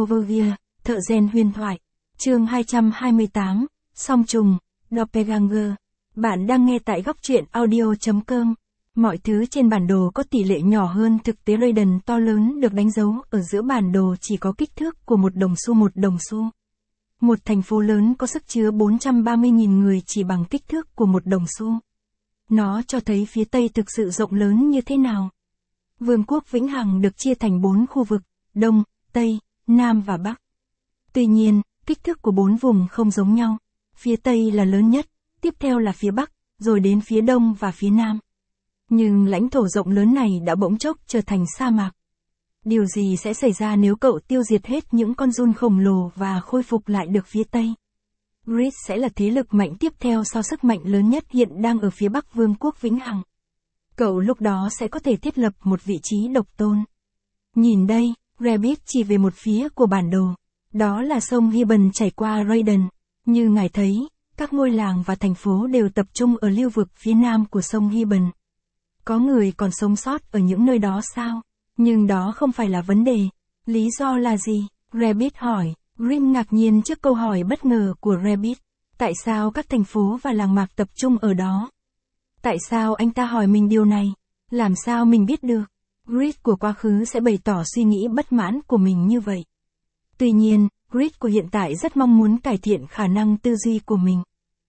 Overview, thợ rèn huyền thoại. Chương 228, Song trùng, Doppelganger. Bạn đang nghe tại góc truyện audio.com. Mọi thứ trên bản đồ có tỷ lệ nhỏ hơn thực tế. Raiden to lớn được đánh dấu ở giữa bản đồ chỉ có kích thước của một đồng xu. Một thành phố lớn có sức chứa 430.000 người chỉ bằng kích thước của một đồng xu. Nó cho thấy phía Tây thực sự rộng lớn như thế nào. Vương quốc Vĩnh Hằng được chia thành 4 khu vực, Đông, Tây, Nam và Bắc. Tuy nhiên, kích thước của 4 vùng không giống nhau. Phía Tây là lớn nhất, tiếp theo là phía Bắc, rồi đến phía Đông và phía Nam. Nhưng lãnh thổ rộng lớn này đã bỗng chốc trở thành sa mạc. Điều gì sẽ xảy ra nếu cậu tiêu diệt hết những con giun khổng lồ và khôi phục lại được phía Tây? Grid sẽ là thế lực mạnh tiếp theo sau sức mạnh lớn nhất hiện đang ở phía Bắc Vương quốc Vĩnh Hằng. Cậu lúc đó sẽ có thể thiết lập một vị trí độc tôn. Nhìn đây, Rabbit chỉ về một phía của bản đồ. Đó là sông Hiban chảy qua Raiden. Như ngài thấy, các ngôi làng và thành phố đều tập trung ở lưu vực phía nam của sông Hiban. Có người còn sống sót ở những nơi đó sao? Nhưng đó không phải là vấn đề. Lý do là gì? Rabbit hỏi. Grim ngạc nhiên trước câu hỏi bất ngờ của Rabbit. Tại sao các thành phố và làng mạc tập trung ở đó? Tại sao anh ta hỏi mình điều này? Làm sao mình biết được? Grid của quá khứ sẽ bày tỏ suy nghĩ bất mãn của mình như vậy. Tuy nhiên, Grid của hiện tại rất mong muốn cải thiện khả năng tư duy của mình.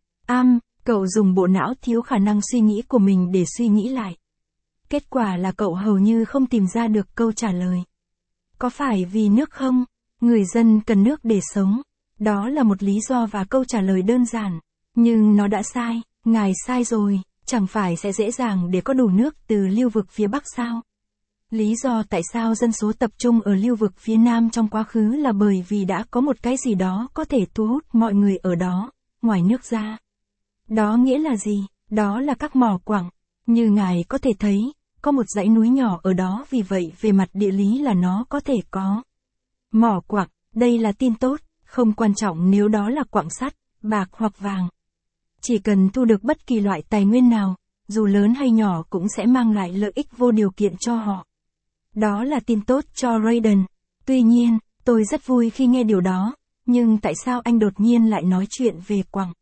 Cậu dùng bộ não thiếu khả năng suy nghĩ của mình để suy nghĩ lại. Kết quả là cậu hầu như không tìm ra được câu trả lời. Có phải vì nước không? Người dân cần nước để sống. Đó là một lý do và câu trả lời đơn giản. Nhưng nó đã sai, ngài sai rồi, chẳng phải sẽ dễ dàng để có đủ nước từ lưu vực phía Bắc sao? Lý do tại sao dân số tập trung ở lưu vực phía Nam trong quá khứ là bởi vì đã có một cái gì đó có thể thu hút mọi người ở đó, ngoài nước ra. Đó nghĩa là gì? Đó là các mỏ quặng. Như ngài có thể thấy, có một dãy núi nhỏ ở đó, vì vậy về mặt địa lý là nó có thể có mỏ quặng. Đây là tin tốt, không quan trọng nếu đó là quặng sắt, bạc hoặc vàng. Chỉ cần thu được bất kỳ loại tài nguyên nào, dù lớn hay nhỏ cũng sẽ mang lại lợi ích vô điều kiện cho họ. Đó là tin tốt cho Raiden. Tuy nhiên, tôi rất vui khi nghe điều đó, nhưng tại sao anh đột nhiên lại nói chuyện về quặng?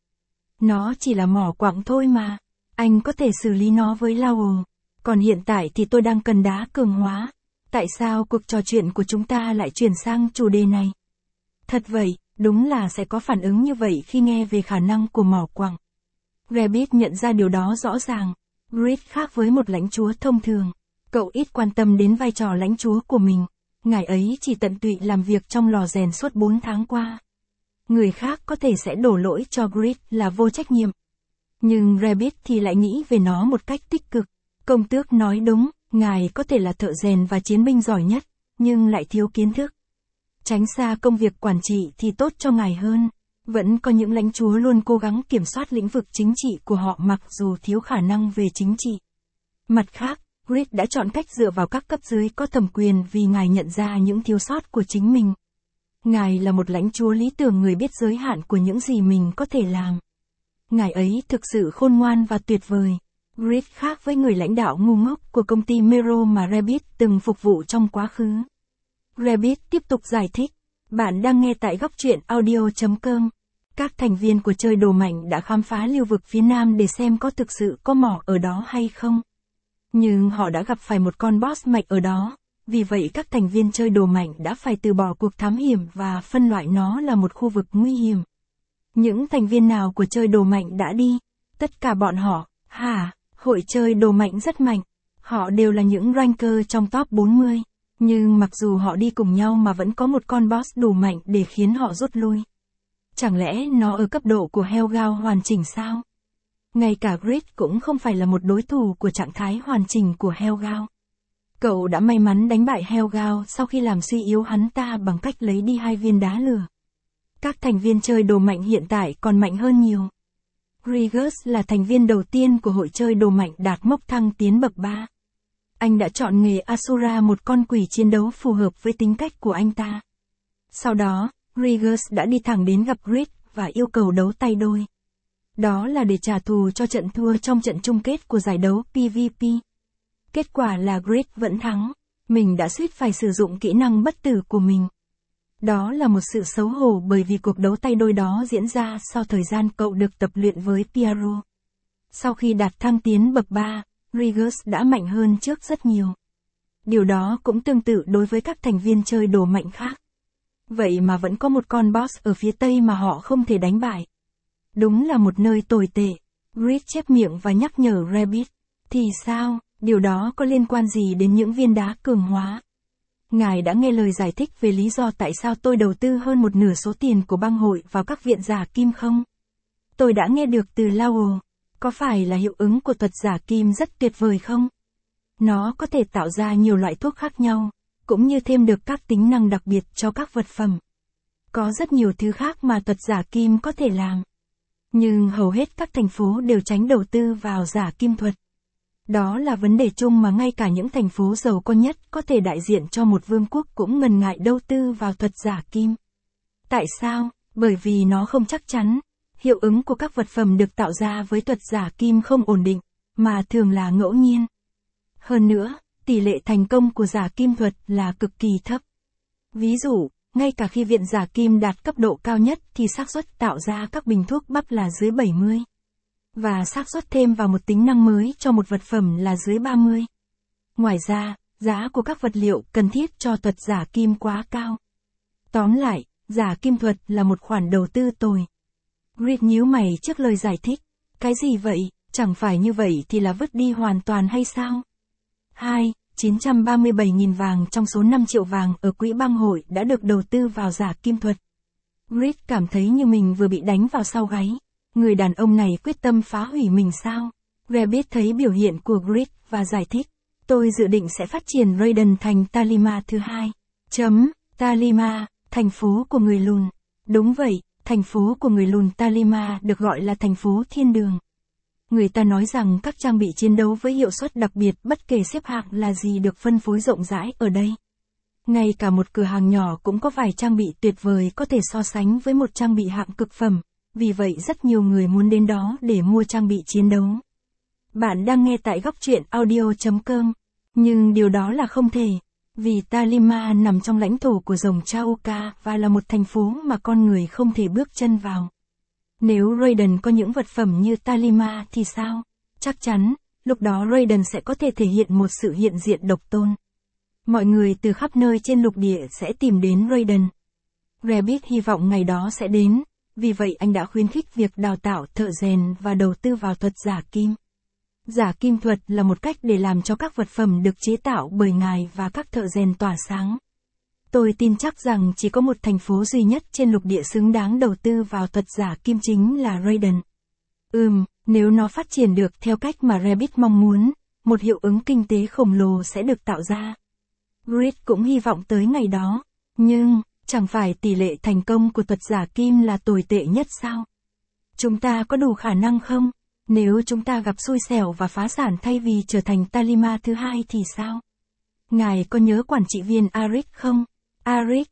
Nó chỉ là mỏ quặng thôi mà. Anh có thể xử lý nó với Lowell. Còn hiện tại thì tôi đang cần đá cường hóa. Tại sao cuộc trò chuyện của chúng ta lại chuyển sang chủ đề này? Thật vậy, đúng là sẽ có phản ứng như vậy khi nghe về khả năng của mỏ quặng. Rabbit nhận ra điều đó rõ ràng. Grid khác với một lãnh chúa thông thường. Cậu ít quan tâm đến vai trò lãnh chúa của mình. Ngài ấy chỉ tận tụy làm việc trong lò rèn suốt 4 tháng qua. Người khác có thể sẽ đổ lỗi cho Grid là vô trách nhiệm. Nhưng Rabbit thì lại nghĩ về nó một cách tích cực. Công tước nói đúng, ngài có thể là thợ rèn và chiến binh giỏi nhất, nhưng lại thiếu kiến thức. Tránh xa công việc quản trị thì tốt cho ngài hơn. Vẫn có những lãnh chúa luôn cố gắng kiểm soát lĩnh vực chính trị của họ mặc dù thiếu khả năng về chính trị. Mặt khác, Grid đã chọn cách dựa vào các cấp dưới có thẩm quyền vì ngài nhận ra những thiếu sót của chính mình. Ngài là một lãnh chúa lý tưởng, người biết giới hạn của những gì mình có thể làm. Ngài ấy thực sự khôn ngoan và tuyệt vời. Grid khác với người lãnh đạo ngu ngốc của công ty Mero mà Rabbit từng phục vụ trong quá khứ. Rabbit tiếp tục giải thích. Bạn đang nghe tại góc truyện audio.com. Các thành viên của chơi đồ mạnh đã khám phá lưu vực phía Nam để xem có thực sự có mỏ ở đó hay không. Nhưng họ đã gặp phải một con boss mạnh ở đó, vì vậy các thành viên chơi đồ mạnh đã phải từ bỏ cuộc thám hiểm và phân loại nó là một khu vực nguy hiểm. Những thành viên nào của chơi đồ mạnh đã đi? Tất cả bọn họ. Hội chơi đồ mạnh rất mạnh. Họ đều là những ranker trong top 40. Nhưng mặc dù họ đi cùng nhau mà vẫn có một con boss đủ mạnh để khiến họ rút lui. Chẳng lẽ nó ở cấp độ của Helgao hoàn chỉnh sao? Ngay cả Grid cũng không phải là một đối thủ của trạng thái hoàn chỉnh của Helgao. Cậu đã may mắn đánh bại Helgao sau khi làm suy yếu hắn ta bằng cách lấy đi 2 viên đá lửa. Các thành viên chơi đồ mạnh hiện tại còn mạnh hơn nhiều. Grigus là thành viên đầu tiên của hội chơi đồ mạnh đạt mốc thăng tiến bậc 3. Anh đã chọn nghề Asura, một con quỷ chiến đấu phù hợp với tính cách của anh ta. Sau đó, Grigus đã đi thẳng đến gặp Grid và yêu cầu đấu tay đôi. Đó là để trả thù cho trận thua trong trận chung kết của giải đấu PvP. Kết quả là Grid vẫn thắng. Mình đã suýt phải sử dụng kỹ năng bất tử của mình. Đó là một sự xấu hổ bởi vì cuộc đấu tay đôi đó diễn ra sau thời gian cậu được tập luyện với Piero. Sau khi đạt thăng tiến bậc 3, Rigus đã mạnh hơn trước rất nhiều. Điều đó cũng tương tự đối với các thành viên chơi đồ mạnh khác. Vậy mà vẫn có một con boss ở phía tây mà họ không thể đánh bại. Đúng là một nơi tồi tệ. Grid chép miệng và nhắc nhở Rabbit. Thì sao, điều đó có liên quan gì đến những viên đá cường hóa? Ngài đã nghe lời giải thích về lý do tại sao tôi đầu tư hơn một nửa số tiền của bang hội vào các viện giả kim không? Tôi đã nghe được từ Lowell. Có phải là hiệu ứng của thuật giả kim rất tuyệt vời không? Nó có thể tạo ra nhiều loại thuốc khác nhau, cũng như thêm được các tính năng đặc biệt cho các vật phẩm. Có rất nhiều thứ khác mà thuật giả kim có thể làm. Nhưng hầu hết các thành phố đều tránh đầu tư vào giả kim thuật. Đó là vấn đề chung mà ngay cả những thành phố giàu có nhất có thể đại diện cho một vương quốc cũng ngần ngại đầu tư vào thuật giả kim. Tại sao? Bởi vì nó không chắc chắn. Hiệu ứng của các vật phẩm được tạo ra với thuật giả kim không ổn định, mà thường là ngẫu nhiên. Hơn nữa, tỷ lệ thành công của giả kim thuật là cực kỳ thấp. Ví dụ, ngay cả khi viện giả kim đạt cấp độ cao nhất thì xác suất tạo ra các bình thuốc bắp là dưới 70. Và xác suất thêm vào một tính năng mới cho một vật phẩm là dưới 30. Ngoài ra, giá của các vật liệu cần thiết cho thuật giả kim quá cao. Tóm lại, giả kim thuật là một khoản đầu tư tồi. Grid nhíu mày trước lời giải thích. Cái gì vậy, chẳng phải như vậy thì là vứt đi hoàn toàn hay sao? 937.000 vàng trong số 5 triệu vàng ở quỹ bang hội đã được đầu tư vào giả kim thuật. Grid cảm thấy như mình vừa bị đánh vào sau gáy. Người đàn ông này quyết tâm phá hủy mình sao? Rabbit thấy biểu hiện của Grid và giải thích. Tôi dự định sẽ phát triển Raiden thành Talima thứ hai. Talima, thành phố của người lùn. Đúng vậy, thành phố của người lùn Talima được gọi là thành phố thiên đường. Người ta nói rằng các trang bị chiến đấu với hiệu suất đặc biệt bất kể xếp hạng là gì được phân phối rộng rãi ở đây. Ngay cả một cửa hàng nhỏ cũng có vài trang bị tuyệt vời có thể so sánh với một trang bị hạng cực phẩm, vì vậy rất nhiều người muốn đến đó để mua trang bị chiến đấu. Bạn đang nghe tại góc truyện audio.com, nhưng điều đó là không thể, vì Talima nằm trong lãnh thổ của rồng Chauka và là một thành phố mà con người không thể bước chân vào. Nếu Raiden có những vật phẩm như Talima thì sao? Chắc chắn, lúc đó Raiden sẽ có thể thể hiện một sự hiện diện độc tôn. Mọi người từ khắp nơi trên lục địa sẽ tìm đến Raiden. Rabbit hy vọng ngày đó sẽ đến, vì vậy anh đã khuyến khích việc đào tạo thợ rèn và đầu tư vào thuật giả kim. Giả kim thuật là một cách để làm cho các vật phẩm được chế tạo bởi ngài và các thợ rèn tỏa sáng. Tôi tin chắc rằng chỉ có một thành phố duy nhất trên lục địa xứng đáng đầu tư vào thuật giả kim chính là Raiden. Nếu nó phát triển được theo cách mà Rabbit mong muốn, một hiệu ứng kinh tế khổng lồ sẽ được tạo ra. Grid cũng hy vọng tới ngày đó, nhưng, chẳng phải tỷ lệ thành công của thuật giả kim là tồi tệ nhất sao? Chúng ta có đủ khả năng không? Nếu chúng ta gặp xui xẻo và phá sản thay vì trở thành Talima thứ hai thì sao? Ngài có nhớ quản trị viên Arik không? Arik,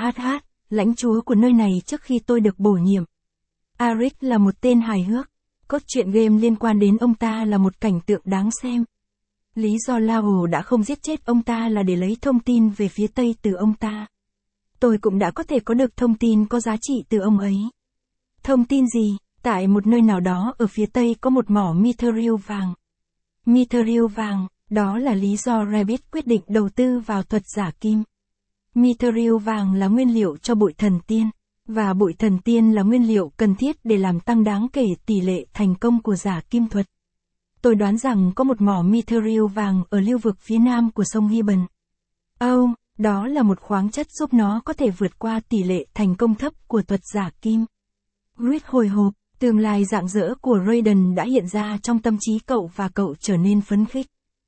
lãnh chúa của nơi này trước khi tôi được bổ nhiệm. Arik là một tên hài hước. Cốt truyện game liên quan đến ông ta là một cảnh tượng đáng xem. Lý do Lao đã không giết chết ông ta là để lấy thông tin về phía Tây từ ông ta. Tôi cũng đã có thể có được thông tin có giá trị từ ông ấy. Thông tin gì? Tại một nơi nào đó ở phía Tây có một mỏ mithril vàng. Mithril vàng, đó là lý do Rabbit quyết định đầu tư vào thuật giả kim. Mithril vàng là nguyên liệu cho bụi thần tiên, và bụi thần tiên là nguyên liệu cần thiết để làm tăng đáng kể tỷ lệ thành công của giả kim thuật. Tôi đoán rằng có một mỏ mithril vàng ở lưu vực phía nam của sông Hiban. Đó là một khoáng chất giúp nó có thể vượt qua tỷ lệ thành công thấp của thuật giả kim. Grid hồi hộp, tương lai rạng rỡ của Raiden đã hiện ra trong tâm trí cậu và cậu trở nên phấn khích.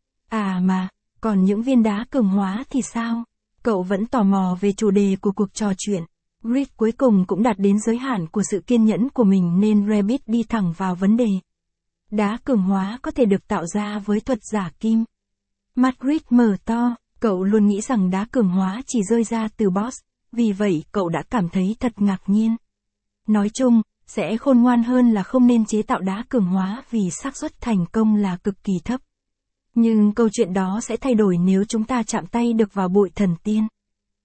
Còn những viên đá cường hóa thì sao? Cậu vẫn tò mò về chủ đề của cuộc trò chuyện. Grid cuối cùng cũng đạt đến giới hạn của sự kiên nhẫn của mình nên Rabbit đi thẳng vào vấn đề. Đá cường hóa có thể được tạo ra với thuật giả kim. Mắt Grid mở to, cậu luôn nghĩ rằng đá cường hóa chỉ rơi ra từ boss, vì vậy cậu đã cảm thấy thật ngạc nhiên. Nói chung, sẽ khôn ngoan hơn là không nên chế tạo đá cường hóa vì xác suất thành công là cực kỳ thấp. Nhưng câu chuyện đó sẽ thay đổi nếu chúng ta chạm tay được vào bụi thần tiên.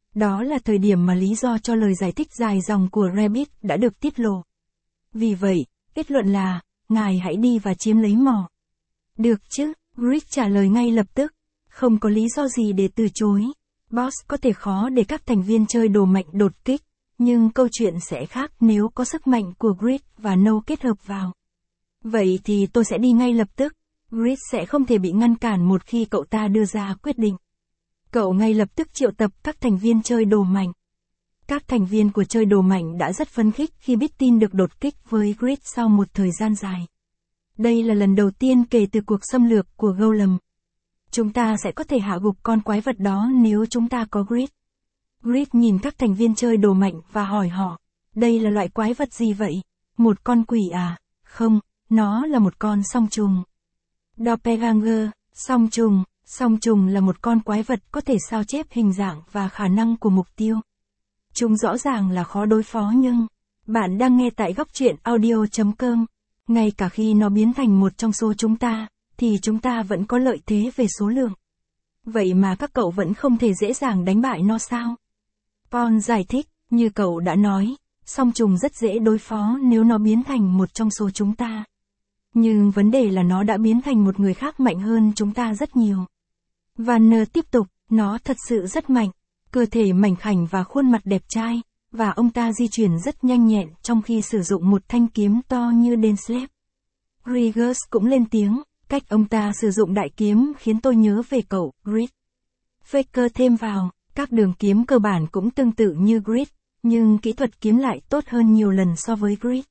Đó là thời điểm mà lý do cho lời giải thích dài dòng của Rabbit đã được tiết lộ. Vì vậy, kết luận là, ngài hãy đi và chiếm lấy mỏ. Được chứ, Grid trả lời ngay lập tức. Không có lý do gì để từ chối. Boss có thể khó để các thành viên chơi đồ mạnh đột kích, nhưng câu chuyện sẽ khác nếu có sức mạnh của Grid và No kết hợp vào. Vậy thì tôi sẽ đi ngay lập tức. Grid sẽ không thể bị ngăn cản một khi cậu ta đưa ra quyết định. Cậu ngay lập tức triệu tập các thành viên chơi đồ mạnh. Các thành viên của chơi đồ mạnh đã rất phấn khích khi biết tin được đột kích với Grid sau một thời gian dài. Đây là lần đầu tiên kể từ cuộc xâm lược của Golem. Chúng ta sẽ có thể hạ gục con quái vật đó nếu chúng ta có Grid. Grid nhìn các thành viên chơi đồ mạnh và hỏi họ, đây là loại quái vật gì vậy? Một con quỷ à? Không, nó là một con song trùng. Doppelganger, song trùng là một con quái vật có thể sao chép hình dạng và khả năng của mục tiêu. Chúng rõ ràng là khó đối phó nhưng, bạn đang nghe tại góc truyện audio.com, ngay cả khi nó biến thành một trong số chúng ta, thì chúng ta vẫn có lợi thế về số lượng. Vậy mà các cậu vẫn không thể dễ dàng đánh bại nó sao? Paul giải thích, như cậu đã nói, song trùng rất dễ đối phó nếu nó biến thành một trong số chúng ta. Nhưng vấn đề là nó đã biến thành một người khác mạnh hơn chúng ta rất nhiều. Vanner tiếp tục, nó thật sự rất mạnh, cơ thể mảnh khảnh và khuôn mặt đẹp trai, và ông ta di chuyển rất nhanh nhẹn trong khi sử dụng một thanh kiếm to như Denslep. Grigus cũng lên tiếng, cách ông ta sử dụng đại kiếm khiến tôi nhớ về cậu, Grid. Faker thêm vào, các đường kiếm cơ bản cũng tương tự như Grid, nhưng kỹ thuật kiếm lại tốt hơn nhiều lần so với Grid.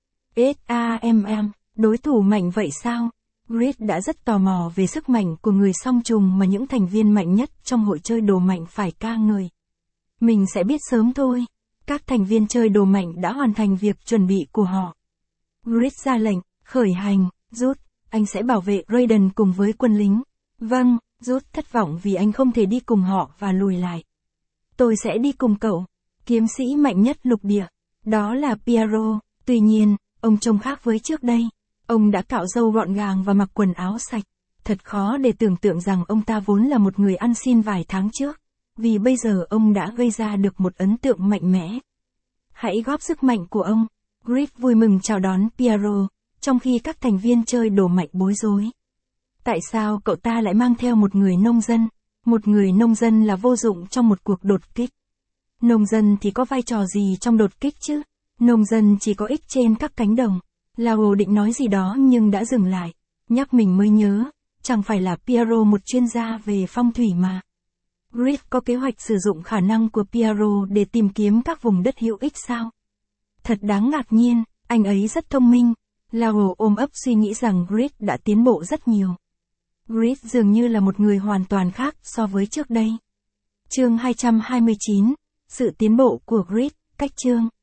SAMM, đối thủ mạnh vậy sao? Grid đã rất tò mò về sức mạnh của người song trùng mà những thành viên mạnh nhất trong hội chơi đồ mạnh phải ca ngợi. Mình sẽ biết sớm thôi. Các thành viên chơi đồ mạnh đã hoàn thành việc chuẩn bị của họ. Grid ra lệnh, khởi hành, rút, anh sẽ bảo vệ Raiden cùng với quân lính. Vâng, rút thất vọng vì anh không thể đi cùng họ và lùi lại. Tôi sẽ đi cùng cậu, kiếm sĩ mạnh nhất lục địa. Đó là Piero, tuy nhiên, ông trông khác với trước đây. Ông đã cạo râu gọn gàng và mặc quần áo sạch. Thật khó để tưởng tượng rằng ông ta vốn là một người ăn xin vài tháng trước. Vì bây giờ ông đã gây ra được một ấn tượng mạnh mẽ. Hãy góp sức mạnh của ông. Grid vui mừng chào đón Piero, trong khi các thành viên chơi đồ mạnh bối rối. Tại sao cậu ta lại mang theo một người nông dân? Một người nông dân là vô dụng trong một cuộc đột kích. Nông dân thì có vai trò gì trong đột kích chứ? Nông dân chỉ có ích trên các cánh đồng. Lao định nói gì đó nhưng đã dừng lại. Nhắc mình mới nhớ, chẳng phải là Piero một chuyên gia về phong thủy mà. Grid có kế hoạch sử dụng khả năng của Piero để tìm kiếm các vùng đất hữu ích sao? Thật đáng ngạc nhiên, anh ấy rất thông minh. Lao ôm ấp suy nghĩ rằng Grid đã tiến bộ rất nhiều. Grid dường như là một người hoàn toàn khác so với trước đây. Chương 229, sự tiến bộ của Grid, cách chương.